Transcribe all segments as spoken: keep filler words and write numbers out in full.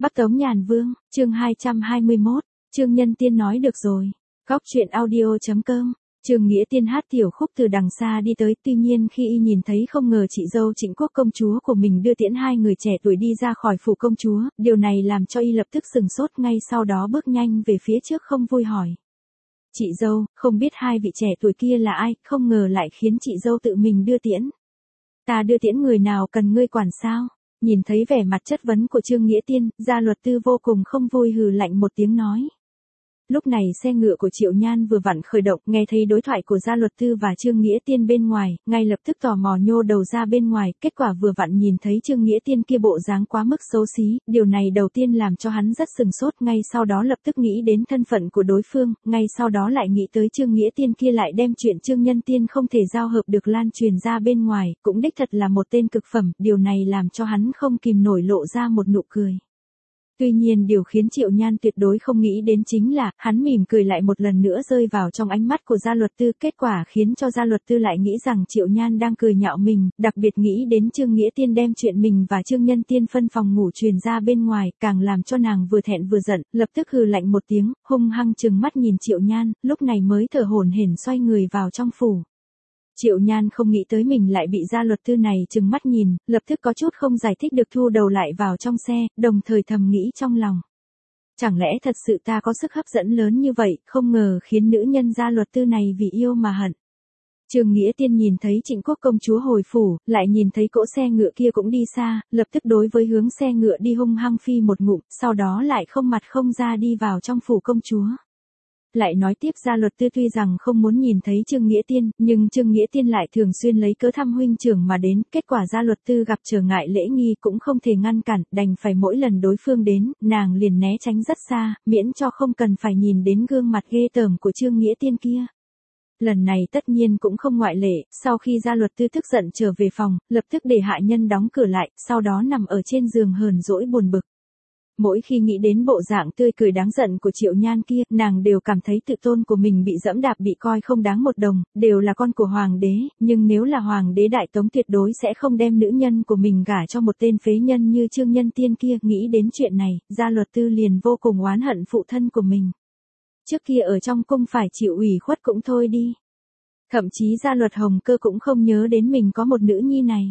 Bắc Tống Nhàn Vương, chương hai trăm hai mươi mốt, Trương Nhân Tiên nói được rồi. Góc truyện audio chấm com. Trương Nghĩa Tiên hát tiểu khúc từ đằng xa đi tới, tuy nhiên khi y nhìn thấy không ngờ chị dâu Trịnh Quốc công chúa của mình đưa tiễn hai người trẻ tuổi đi ra khỏi phủ công chúa, điều này làm cho y lập tức sừng sốt, ngay sau đó bước nhanh về phía trước không vui hỏi. Chị dâu, không biết hai vị trẻ tuổi kia là ai, không ngờ lại khiến chị dâu tự mình đưa tiễn. Ta đưa tiễn người nào cần ngươi quản sao? Nhìn thấy vẻ mặt chất vấn của Trương Nghĩa Tiên, gia luật tư vô cùng không vui hừ lạnh một tiếng nói. Lúc này xe ngựa của Triệu Nhan vừa vặn khởi động, nghe thấy đối thoại của gia luật tư và Trương Nghĩa Tiên bên ngoài, ngay lập tức tò mò nhô đầu ra bên ngoài, kết quả vừa vặn nhìn thấy Trương Nghĩa Tiên kia bộ dáng quá mức xấu xí, điều này đầu tiên làm cho hắn rất sừng sốt, ngay sau đó lập tức nghĩ đến thân phận của đối phương, ngay sau đó lại nghĩ tới Trương Nghĩa Tiên kia lại đem chuyện Trương Nhân Tiên không thể giao hợp được lan truyền ra bên ngoài, cũng đích thật là một tên cực phẩm, điều này làm cho hắn không kìm nổi lộ ra một nụ cười. Tuy nhiên điều khiến Triệu Nhan tuyệt đối không nghĩ đến chính là, hắn mỉm cười lại một lần nữa rơi vào trong ánh mắt của gia luật tư, kết quả khiến cho gia luật tư lại nghĩ rằng Triệu Nhan đang cười nhạo mình, đặc biệt nghĩ đến Trương Nghĩa Tiên đem chuyện mình và Trương Nhân Tiên phân phòng ngủ truyền ra bên ngoài, càng làm cho nàng vừa thẹn vừa giận, lập tức hừ lạnh một tiếng, hung hăng trừng mắt nhìn Triệu Nhan, lúc này mới thở hổn hển xoay người vào trong phủ. Triệu Nhan không nghĩ tới mình lại bị gia luật tư này trừng mắt nhìn, lập tức có chút không giải thích được thu đầu lại vào trong xe, đồng thời thầm nghĩ trong lòng. Chẳng lẽ thật sự ta có sức hấp dẫn lớn như vậy, không ngờ khiến nữ nhân gia luật tư này vì yêu mà hận. Trương Nghĩa Tiên nhìn thấy Trịnh Quốc công chúa hồi phủ, lại nhìn thấy cỗ xe ngựa kia cũng đi xa, lập tức đối với hướng xe ngựa đi hung hăng phi một ngụm, sau đó lại không mặt không ra đi vào trong phủ công chúa. Lại nói tiếp gia luật tư tuy rằng không muốn nhìn thấy Trương Nghĩa Tiên, nhưng Trương Nghĩa Tiên lại thường xuyên lấy cớ thăm huynh trưởng mà đến, kết quả gia luật tư gặp trở ngại lễ nghi cũng không thể ngăn cản, đành phải mỗi lần đối phương đến, nàng liền né tránh rất xa, miễn cho không cần phải nhìn đến gương mặt ghê tởm của Trương Nghĩa Tiên kia. Lần này tất nhiên cũng không ngoại lệ, sau khi gia luật tư tức giận trở về phòng, lập tức để hạ nhân đóng cửa lại, sau đó nằm ở trên giường hờn dỗi buồn bực. Mỗi khi nghĩ đến bộ dạng tươi cười đáng giận của Triệu Nhan kia, nàng đều cảm thấy tự tôn của mình bị dẫm đạp, bị coi không đáng một đồng, đều là con của hoàng đế, nhưng nếu là hoàng đế Đại Tống tuyệt đối sẽ không đem nữ nhân của mình gả cho một tên phế nhân như Trương Nhân Tiên kia. Nghĩ đến chuyện này, gia luật tư liền vô cùng oán hận phụ thân của mình. Trước kia ở trong cung phải chịu ủy khuất cũng thôi đi. Thậm chí gia luật Hồng Cơ cũng không nhớ đến mình có một nữ nhi này.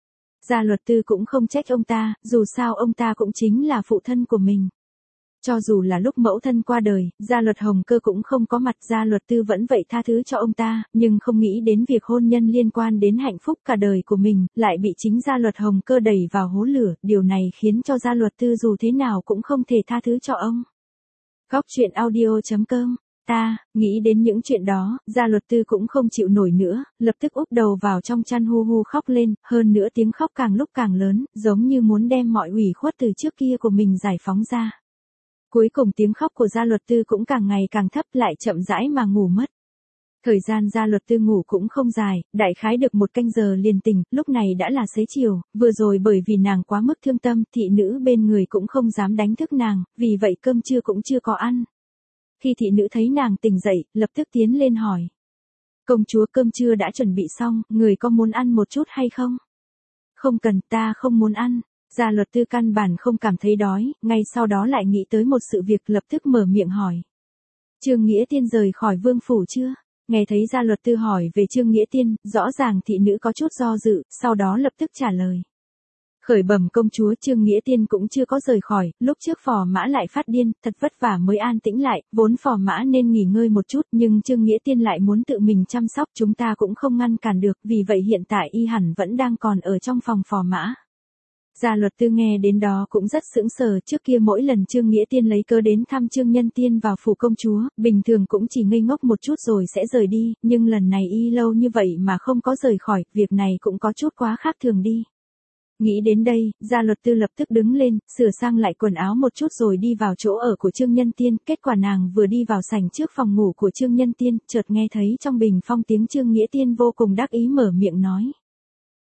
Gia luật tư cũng không trách ông ta, dù sao ông ta cũng chính là phụ thân của mình. Cho dù là lúc mẫu thân qua đời, gia luật Hồng Cơ cũng không có mặt, gia luật tư vẫn vậy tha thứ cho ông ta, nhưng không nghĩ đến việc hôn nhân liên quan đến hạnh phúc cả đời của mình, lại bị chính gia luật Hồng Cơ đẩy vào hố lửa, điều này khiến cho gia luật tư dù thế nào cũng không thể tha thứ cho ông. Góc truyện audio chấm com. Ta, nghĩ đến những chuyện đó, gia luật tư cũng không chịu nổi nữa, lập tức úp đầu vào trong chăn hu hu khóc lên, hơn nữa tiếng khóc càng lúc càng lớn, giống như muốn đem mọi ủy khuất từ trước kia của mình giải phóng ra. Cuối cùng tiếng khóc của gia luật tư cũng càng ngày càng thấp, lại chậm rãi mà ngủ mất. Thời gian gia luật tư ngủ cũng không dài, đại khái được một canh giờ liền tỉnh, lúc này đã là xế chiều, vừa rồi bởi vì nàng quá mức thương tâm, thị nữ bên người cũng không dám đánh thức nàng, vì vậy cơm trưa cũng chưa có ăn. Khi thị nữ thấy nàng tỉnh dậy, lập tức tiến lên hỏi. Công chúa, cơm trưa đã chuẩn bị xong, người có muốn ăn một chút hay không? Không cần, ta không muốn ăn. Gia luật tư căn bản không cảm thấy đói, ngay sau đó lại nghĩ tới một sự việc, lập tức mở miệng hỏi. Trương Nghĩa Tiên rời khỏi vương phủ chưa? Nghe thấy gia luật tư hỏi về Trương Nghĩa Tiên, rõ ràng thị nữ có chút do dự, sau đó lập tức trả lời. Khởi bẩm công chúa, Trương Nghĩa Tiên cũng chưa có rời khỏi, lúc trước phò mã lại phát điên, thật vất vả mới an tĩnh lại, vốn phò mã nên nghỉ ngơi một chút, nhưng Trương Nghĩa Tiên lại muốn tự mình chăm sóc, chúng ta cũng không ngăn cản được, vì vậy hiện tại y hẳn vẫn đang còn ở trong phòng phò mã. Gia luật tư nghe đến đó cũng rất sững sờ, trước kia mỗi lần Trương Nghĩa Tiên lấy cớ đến thăm Trương Nhân Tiên vào phủ công chúa, bình thường cũng chỉ ngây ngốc một chút rồi sẽ rời đi, nhưng lần này y lâu như vậy mà không có rời khỏi, việc này cũng có chút quá khác thường đi. Nghĩ đến đây, gia luật tư lập tức đứng lên, sửa sang lại quần áo một chút rồi đi vào chỗ ở của Trương Nhân Tiên, kết quả nàng vừa đi vào sảnh trước phòng ngủ của Trương Nhân Tiên, chợt nghe thấy trong bình phong tiếng Trương Nghĩa Tiên vô cùng đắc ý mở miệng nói.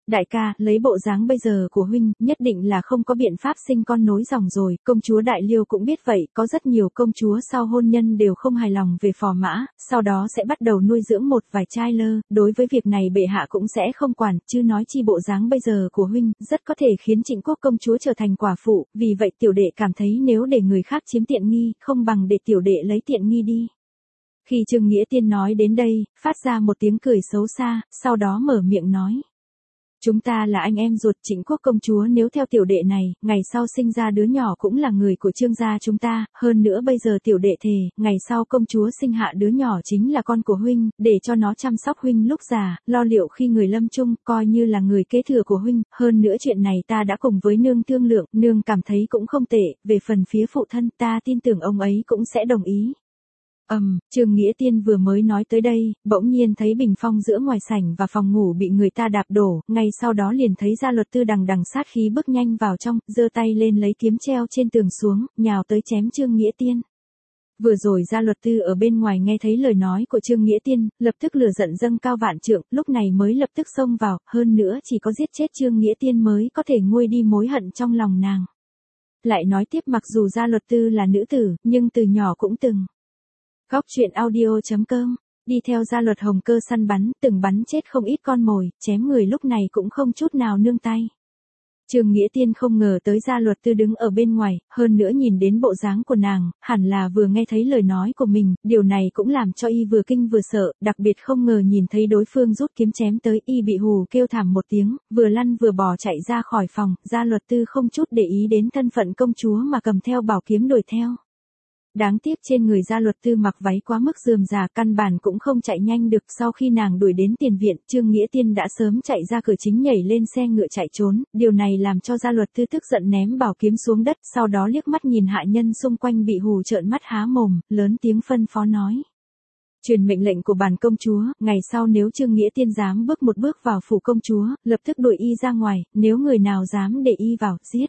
Đại ca, lấy bộ dáng bây giờ của huynh, nhất định là không có biện pháp sinh con nối dòng rồi, công chúa Đại Liêu cũng biết vậy, có rất nhiều công chúa sau hôn nhân đều không hài lòng về phò mã, sau đó sẽ bắt đầu nuôi dưỡng một vài trai lơ, đối với việc này bệ hạ cũng sẽ không quản, chứ nói chi bộ dáng bây giờ của huynh, rất có thể khiến Trịnh Quốc công chúa trở thành quả phụ, vì vậy tiểu đệ cảm thấy nếu để người khác chiếm tiện nghi, không bằng để tiểu đệ lấy tiện nghi đi. Khi Trương Nghĩa Tiên nói đến đây, phát ra một tiếng cười xấu xa, sau đó mở miệng nói. Chúng ta là anh em ruột, Trịnh Quốc công chúa nếu theo tiểu đệ này, ngày sau sinh ra đứa nhỏ cũng là người của Trương gia chúng ta, hơn nữa bây giờ tiểu đệ thề, ngày sau công chúa sinh hạ đứa nhỏ chính là con của huynh, để cho nó chăm sóc huynh lúc già, lo liệu khi người lâm chung, coi như là người kế thừa của huynh, hơn nữa chuyện này ta đã cùng với nương thương lượng, nương cảm thấy cũng không tệ, về phần phía phụ thân ta tin tưởng ông ấy cũng sẽ đồng ý. Ầm, um, Trương Nghĩa Tiên vừa mới nói tới đây, bỗng nhiên thấy bình phong giữa ngoài sảnh và phòng ngủ bị người ta đạp đổ, ngay sau đó liền thấy Gia Luật Tư đằng đằng sát khí bước nhanh vào trong, giơ tay lên lấy kiếm treo trên tường xuống, nhào tới chém Trương Nghĩa Tiên. Vừa rồi Gia Luật Tư ở bên ngoài nghe thấy lời nói của Trương Nghĩa Tiên, lập tức lửa giận dâng cao vạn trượng, lúc này mới lập tức xông vào, hơn nữa chỉ có giết chết Trương Nghĩa Tiên mới có thể nguôi đi mối hận trong lòng nàng. Lại nói tiếp, mặc dù Gia Luật Tư là nữ tử, nhưng từ nhỏ cũng từng Góc truyện audio chấm com, đi theo Gia Luật Hồng Cơ săn bắn, từng bắn chết không ít con mồi, chém người lúc này cũng không chút nào nương tay. Trương Nghĩa Tiên không ngờ tới Gia Luật Tư đứng ở bên ngoài, hơn nữa nhìn đến bộ dáng của nàng, hẳn là vừa nghe thấy lời nói của mình, điều này cũng làm cho y vừa kinh vừa sợ, đặc biệt không ngờ nhìn thấy đối phương rút kiếm chém tới, y bị hù kêu thảm một tiếng, vừa lăn vừa bò chạy ra khỏi phòng, Gia Luật Tư không chút để ý đến thân phận công chúa mà cầm theo bảo kiếm đuổi theo. Đáng tiếc trên người Gia Luật Tư mặc váy quá mức rườm rà, căn bản cũng không chạy nhanh được, sau khi nàng đuổi đến tiền viện, Trương Nghĩa Tiên đã sớm chạy ra cửa chính nhảy lên xe ngựa chạy trốn, điều này làm cho Gia Luật Tư tức giận ném bảo kiếm xuống đất, sau đó liếc mắt nhìn hạ nhân xung quanh bị hù trợn mắt há mồm, lớn tiếng phân phó nói. Truyền mệnh lệnh của bản công chúa, ngày sau nếu Trương Nghĩa Tiên dám bước một bước vào phủ công chúa, lập tức đuổi y ra ngoài, nếu người nào dám để y vào, giết.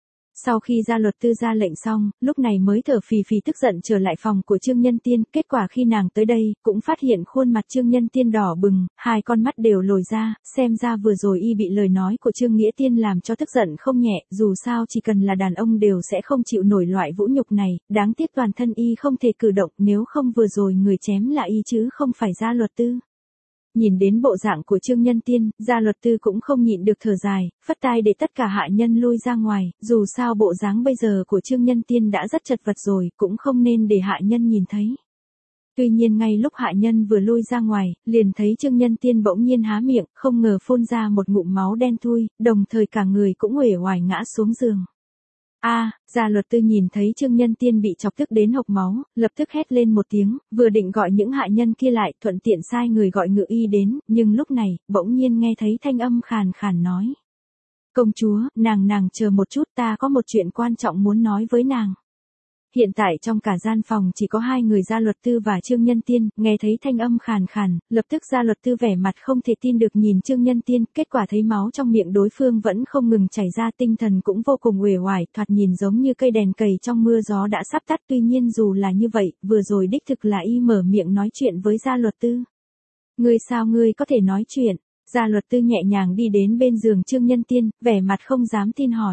Sau khi Gia Luật Tư ra lệnh xong, lúc này mới thở phì phì tức giận trở lại phòng của Trương Nhân Tiên, kết quả khi nàng tới đây, cũng phát hiện khuôn mặt Trương Nhân Tiên đỏ bừng, hai con mắt đều lồi ra, xem ra vừa rồi y bị lời nói của Trương Nghĩa Tiên làm cho tức giận không nhẹ, dù sao chỉ cần là đàn ông đều sẽ không chịu nổi loại vũ nhục này, đáng tiếc toàn thân y không thể cử động, nếu không vừa rồi người chém là y chứ không phải Gia Luật Tư. Nhìn đến bộ dạng của Trương Nhân Tiên, Gia Luật Tư cũng không nhịn được thở dài, phất tay để tất cả hạ nhân lui ra ngoài, dù sao bộ dáng bây giờ của Trương Nhân Tiên đã rất chật vật rồi, cũng không nên để hạ nhân nhìn thấy. Tuy nhiên ngay lúc hạ nhân vừa lui ra ngoài, liền thấy Trương Nhân Tiên bỗng nhiên há miệng, không ngờ phun ra một ngụm máu đen thui, đồng thời cả người cũng uể oải ngã xuống giường. A, à, Gia Luật Tư nhìn thấy Trương Nhân Tiên bị chọc tức đến hộc máu, lập tức hét lên một tiếng, vừa định gọi những hạ nhân kia lại, thuận tiện sai người gọi ngự y đến, nhưng lúc này, bỗng nhiên nghe thấy thanh âm khàn khàn nói. Công chúa, nàng nàng chờ một chút, ta có một chuyện quan trọng muốn nói với nàng. Hiện tại trong cả gian phòng chỉ có hai người Gia Luật Tư và Trương Nhân Tiên, nghe thấy thanh âm khàn khàn, lập tức Gia Luật Tư vẻ mặt không thể tin được nhìn Trương Nhân Tiên, kết quả thấy máu trong miệng đối phương vẫn không ngừng chảy ra, tinh thần cũng vô cùng uể oải, thoạt nhìn giống như cây đèn cầy trong mưa gió đã sắp tắt, tuy nhiên dù là như vậy, vừa rồi đích thực là y mở miệng nói chuyện với Gia Luật Tư. Ngươi sao ngươi có thể nói chuyện? Gia Luật Tư nhẹ nhàng đi đến bên giường Trương Nhân Tiên, vẻ mặt không dám tin hỏi.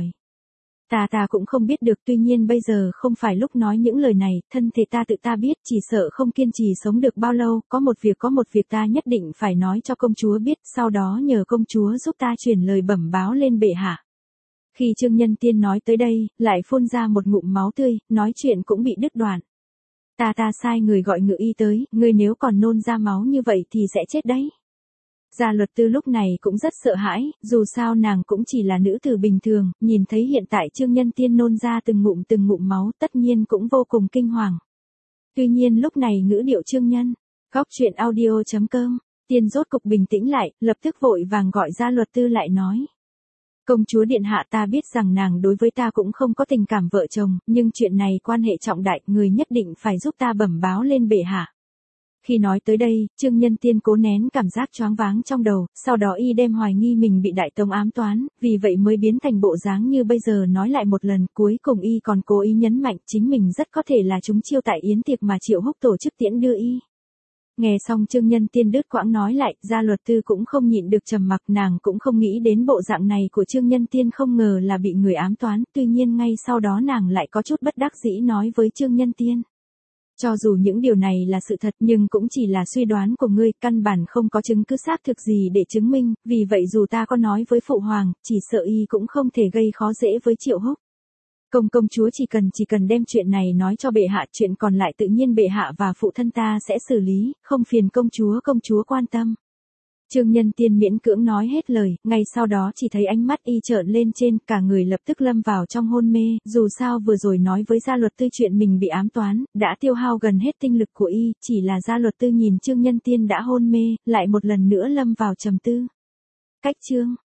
Ta ta cũng không biết được, tuy nhiên bây giờ không phải lúc nói những lời này, thân thể ta tự ta biết, chỉ sợ không kiên trì sống được bao lâu, có một việc có một việc ta nhất định phải nói cho công chúa biết, sau đó nhờ công chúa giúp ta truyền lời bẩm báo lên bệ hạ. Khi Trương Nhân Tiên nói tới đây, lại phun ra một ngụm máu tươi, nói chuyện cũng bị đứt đoạn. Ta ta sai người gọi ngự y tới, ngươi nếu còn nôn ra máu như vậy thì sẽ chết đấy. Gia Luật Tư lúc này cũng rất sợ hãi, dù sao nàng cũng chỉ là nữ tử bình thường, nhìn thấy hiện tại Trương Nhân Tiên nôn ra từng ngụm từng ngụm máu, tất nhiên cũng vô cùng kinh hoàng. Tuy nhiên lúc này ngữ điệu Trương Nhân, góc truyện audio chấm com, Tiên rốt cục bình tĩnh lại, lập tức vội vàng gọi Gia Luật Tư lại nói. Công chúa điện hạ, ta biết rằng nàng đối với ta cũng không có tình cảm vợ chồng, nhưng chuyện này quan hệ trọng đại, người nhất định phải giúp ta bẩm báo lên bệ hạ. Khi nói tới đây, Trương Nhân Tiên cố nén cảm giác choáng váng trong đầu, sau đó y đem hoài nghi mình bị Đại Tông ám toán, vì vậy mới biến thành bộ dáng như bây giờ nói lại một lần, cuối cùng y còn cố ý nhấn mạnh chính mình rất có thể là chúng chiêu tại yến tiệc mà Triệu Húc tổ chức tiễn đưa y. Nghe xong Trương Nhân Tiên đứt quãng nói lại, gia luật tư cũng không nhịn được trầm mặc, nàng cũng không nghĩ đến bộ dạng này của Trương Nhân Tiên không ngờ là bị người ám toán, tuy nhiên ngay sau đó nàng lại có chút bất đắc dĩ nói với Trương Nhân Tiên. Cho dù những điều này là sự thật nhưng cũng chỉ là suy đoán của ngươi, căn bản không có chứng cứ xác thực gì để chứng minh, vì vậy dù ta có nói với phụ hoàng, chỉ sợ y cũng không thể gây khó dễ với Triệu Húc. Công công chúa chỉ cần chỉ cần đem chuyện này nói cho bệ hạ, chuyện còn lại tự nhiên bệ hạ và phụ thân ta sẽ xử lý, không phiền công chúa công chúa quan tâm. Trương Nhân Tiên miễn cưỡng nói hết lời, ngay sau đó chỉ thấy ánh mắt y trợn lên trên, cả người lập tức lâm vào trong hôn mê, dù sao vừa rồi nói với gia luật tư chuyện mình bị ám toán, đã tiêu hao gần hết tinh lực của y, chỉ là gia luật tư nhìn Trương Nhân Tiên đã hôn mê, lại một lần nữa lâm vào trầm tư. Cách chương